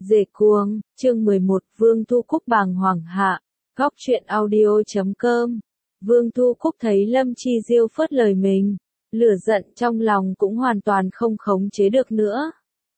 Dề cuồng, chương 11, Vương Thu Cúc bàng hoàng hạ, góc truyện audio.com. Vương Thu Cúc thấy Lâm Chi Diêu phớt lời mình, lửa giận trong lòng cũng hoàn toàn không khống chế được nữa.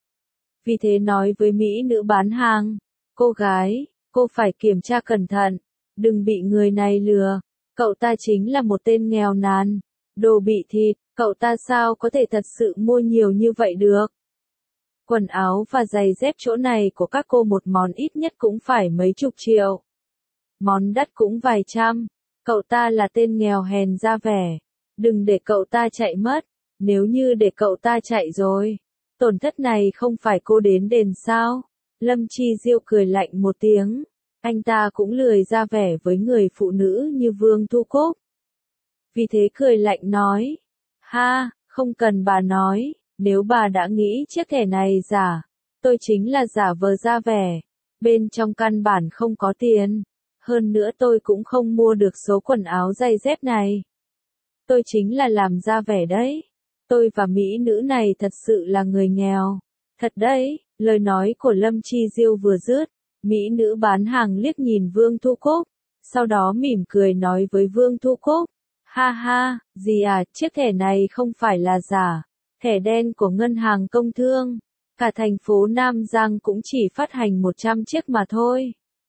Vì thế nói với mỹ nữ bán hàng, cô gái, cô phải kiểm tra cẩn thận, đừng bị người này lừa, cậu ta chính là một tên nghèo nàn, đồ bị thịt, cậu ta sao có thể thật sự mua nhiều như vậy được. Quần áo và giày dép chỗ này của các cô một món ít nhất cũng phải mấy chục triệu. Món đắt cũng vài trăm, cậu ta là tên nghèo hèn ra vẻ, đừng để cậu ta chạy mất, nếu như để cậu ta chạy rồi, tổn thất này không phải cô đến đền sao? Lâm Chi Diêu cười lạnh một tiếng, anh ta cũng lười ra vẻ với người phụ nữ như Vương Thu Cúc. Vì thế cười lạnh nói, ha, không cần bà nói. Nếu bà đã nghĩ chiếc thẻ này giả, tôi chính là giả vờ ra vẻ, bên trong căn bản không có tiền, hơn nữa tôi cũng không mua được số quần áo giày dép này. Tôi chính là làm ra vẻ đấy, tôi và mỹ nữ này thật sự là người nghèo, thật đấy, lời nói của Lâm Chi Diêu vừa dứt, mỹ nữ bán hàng liếc nhìn Vương Thu Cúc, sau đó mỉm cười nói với Vương Thu Cúc, ha ha, gì à, chiếc thẻ này không phải là giả. Thẻ đen của Ngân hàng Công Thương, cả thành phố Nam Giang cũng chỉ phát hành 100 chiếc mà thôi.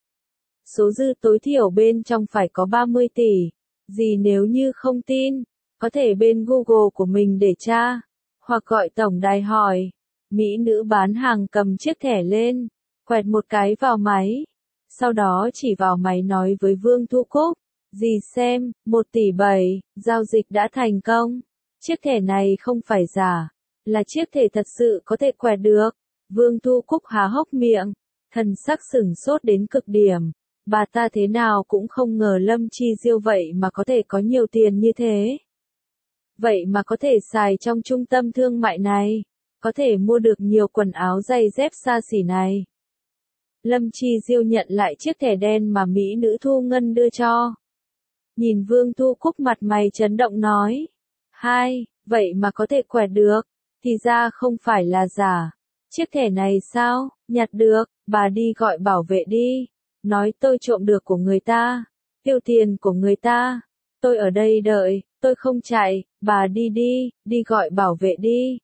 Số dư tối thiểu bên trong phải có 30 tỷ, gì nếu như không tin, có thể bên Google của mình để tra, hoặc gọi tổng đài hỏi. Mỹ nữ bán hàng cầm chiếc thẻ lên, quẹt một cái vào máy, sau đó chỉ vào máy nói với Vương Thu Cúc, dì xem, 1 tỷ 7, giao dịch đã thành công. Chiếc thẻ này không phải giả, là chiếc thẻ thật sự có thể quẹt được. Vương Thu Cúc há hốc miệng, thần sắc sửng sốt đến cực điểm. Bà ta thế nào cũng không ngờ Lâm Chi Diêu vậy mà có thể có nhiều tiền như thế. Vậy mà có thể xài trong trung tâm thương mại này, có thể mua được nhiều quần áo giày dép xa xỉ này. Lâm Chi Diêu nhận lại chiếc thẻ đen mà mỹ nữ Thu Ngân đưa cho. Nhìn Vương Thu Cúc mặt mày chấn động nói, hai, vậy mà có thể quẹt được, thì ra không phải là giả. Chiếc thẻ này sao, nhặt được, bà đi gọi bảo vệ đi, nói tôi trộm được của người ta, tiêu tiền của người ta, tôi ở đây đợi, tôi không chạy, bà đi đi, đi gọi bảo vệ đi.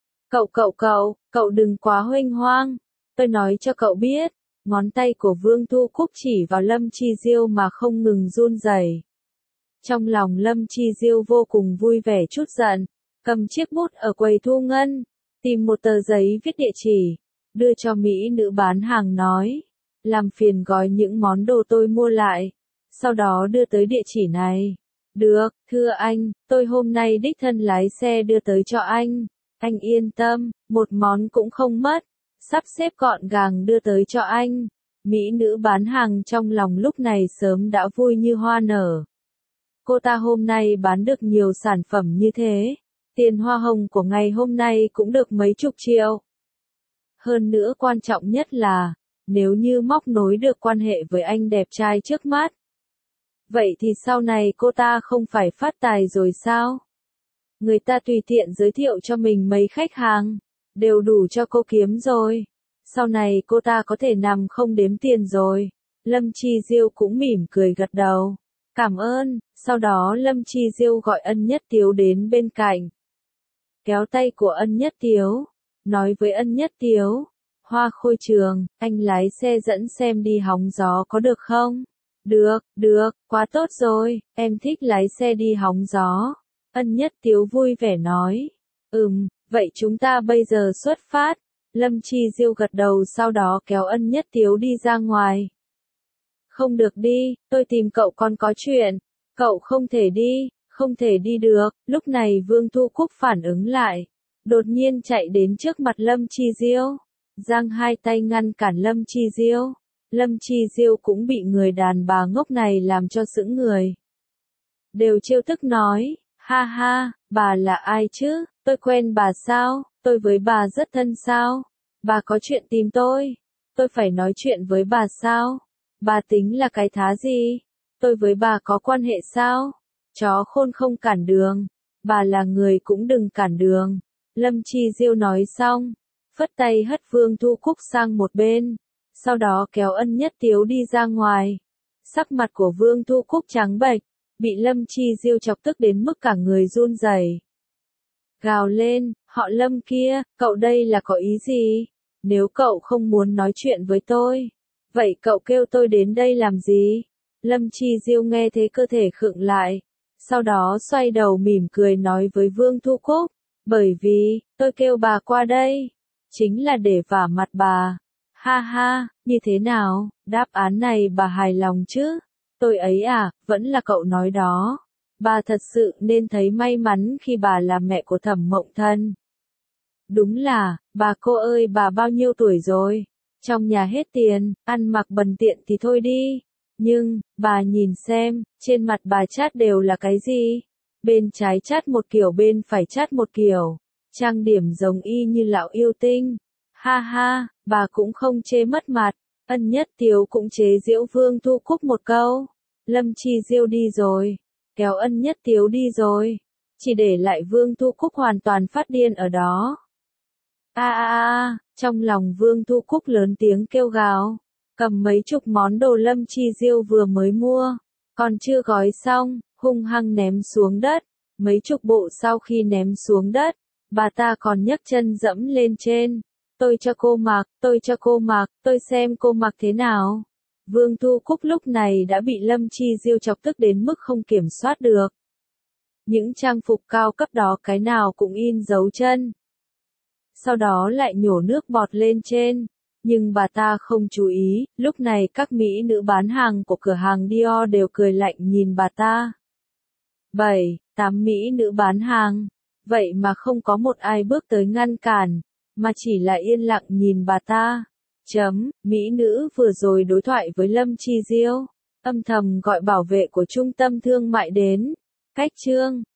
Cậu đừng quá huênh hoang, tôi nói cho cậu biết, ngón tay của Vương Thu Cúc chỉ vào Lâm Chi Diêu mà không ngừng run rẩy. Trong lòng Lâm Chi Diêu vô cùng vui vẻ chút giận, cầm chiếc bút ở quầy thu ngân, tìm một tờ giấy viết địa chỉ, đưa cho mỹ nữ bán hàng nói, làm phiền gói những món đồ tôi mua lại, sau đó đưa tới địa chỉ này. Được, thưa anh, tôi hôm nay đích thân lái xe đưa tới cho anh yên tâm, một món cũng không mất, sắp xếp gọn gàng đưa tới cho anh. Mỹ nữ bán hàng trong lòng lúc này sớm đã vui như hoa nở. Cô ta hôm nay bán được nhiều sản phẩm như thế, tiền hoa hồng của ngày hôm nay cũng được mấy chục triệu. Hơn nữa quan trọng nhất là, nếu như móc nối được quan hệ với anh đẹp trai trước mắt, vậy thì sau này cô ta không phải phát tài rồi sao? Người ta tùy tiện giới thiệu cho mình mấy khách hàng, đều đủ cho cô kiếm rồi. Sau này cô ta có thể nằm không đếm tiền rồi. Lâm Chi Diêu cũng mỉm cười gật đầu. Cảm ơn, sau đó Lâm Chi Diêu gọi Ân Nhất Tiếu đến bên cạnh. Kéo tay của Ân Nhất Tiếu, nói với Ân Nhất Tiếu, Hoa Khôi Trường, anh lái xe dẫn xem đi hóng gió có được không? Được, quá tốt rồi, em thích lái xe đi hóng gió. Ân Nhất Tiếu vui vẻ nói, vậy chúng ta bây giờ xuất phát. Lâm Chi Diêu gật đầu sau đó kéo Ân Nhất Tiếu đi ra ngoài. Không được đi, tôi tìm cậu còn có chuyện, cậu không thể đi được. Lúc này Vương Thu Cúc phản ứng lại, đột nhiên chạy đến trước mặt Lâm Chi Diêu, giang hai tay ngăn cản Lâm Chi Diêu. Lâm Chi Diêu cũng bị người đàn bà ngốc này làm cho sững người. Đều trêu tức nói, ha ha, bà là ai chứ, tôi quen bà sao, tôi với bà rất thân sao, bà có chuyện tìm tôi phải nói chuyện với bà sao, bà tính là cái thá gì, tôi với bà có quan hệ sao, chó khôn không cản đường, bà là người cũng đừng cản đường. Lâm Chi Diêu nói xong, phất tay hất Vương Thu Cúc sang một bên, sau đó kéo Ân Nhất Tiếu đi ra ngoài. Sắc mặt của Vương Thu Cúc trắng bệch, bị Lâm Chi Diêu chọc tức đến mức cả người run rẩy. Gào lên, họ Lâm kia, cậu đây là có ý gì? Nếu cậu không muốn nói chuyện với tôi, vậy cậu kêu tôi đến đây làm gì? Lâm Chi Diêu nghe thế cơ thể khựng lại, sau đó xoay đầu mỉm cười nói với Vương Thu Cúc, bởi vì, tôi kêu bà qua đây, chính là để vả mặt bà. Ha ha, như thế nào, đáp án này bà hài lòng chứ? Tôi ấy à, vẫn là cậu nói đó. Bà thật sự nên thấy may mắn khi bà là mẹ của Thẩm Mộng Thân. Đúng là, bà cô ơi bà bao nhiêu tuổi rồi? Trong nhà hết tiền, ăn mặc bần tiện thì thôi đi. Nhưng, bà nhìn xem, trên mặt bà chát đều là cái gì? Bên trái chát một kiểu bên phải chát một kiểu. Trang điểm giống y như lão yêu tinh. Ha ha, bà cũng không chê mất mặt. Ân Nhất Tiếu cũng chế giễu Vương Thu Cúc một câu. Lâm Chi Diêu đi rồi. Kéo Ân Nhất Tiếu đi rồi. Chỉ để lại Vương Thu Cúc hoàn toàn phát điên ở đó. Trong lòng Vương Thu Cúc lớn tiếng kêu gào. Cầm mấy chục món đồ Lâm Chi Diêu vừa mới mua. Còn chưa gói xong, hung hăng ném xuống đất. Mấy chục bộ sau khi ném xuống đất, bà ta còn nhấc chân dẫm lên trên. Tôi cho cô mặc, tôi cho cô mặc, tôi xem cô mặc thế nào. Vương Thu Cúc lúc này đã bị Lâm Chi Diêu chọc tức đến mức không kiểm soát được. Những trang phục cao cấp đó cái nào cũng in dấu chân. Sau đó lại nhổ nước bọt lên trên. Nhưng bà ta không chú ý, lúc này các mỹ nữ bán hàng của cửa hàng Dior đều cười lạnh nhìn bà ta. 7, 8 mỹ nữ bán hàng. Vậy mà không có một ai bước tới ngăn cản, mà chỉ là yên lặng nhìn bà ta. Mỹ nữ vừa rồi đối thoại với Lâm Chi Diêu, âm thầm gọi bảo vệ của trung tâm thương mại đến. Cách chương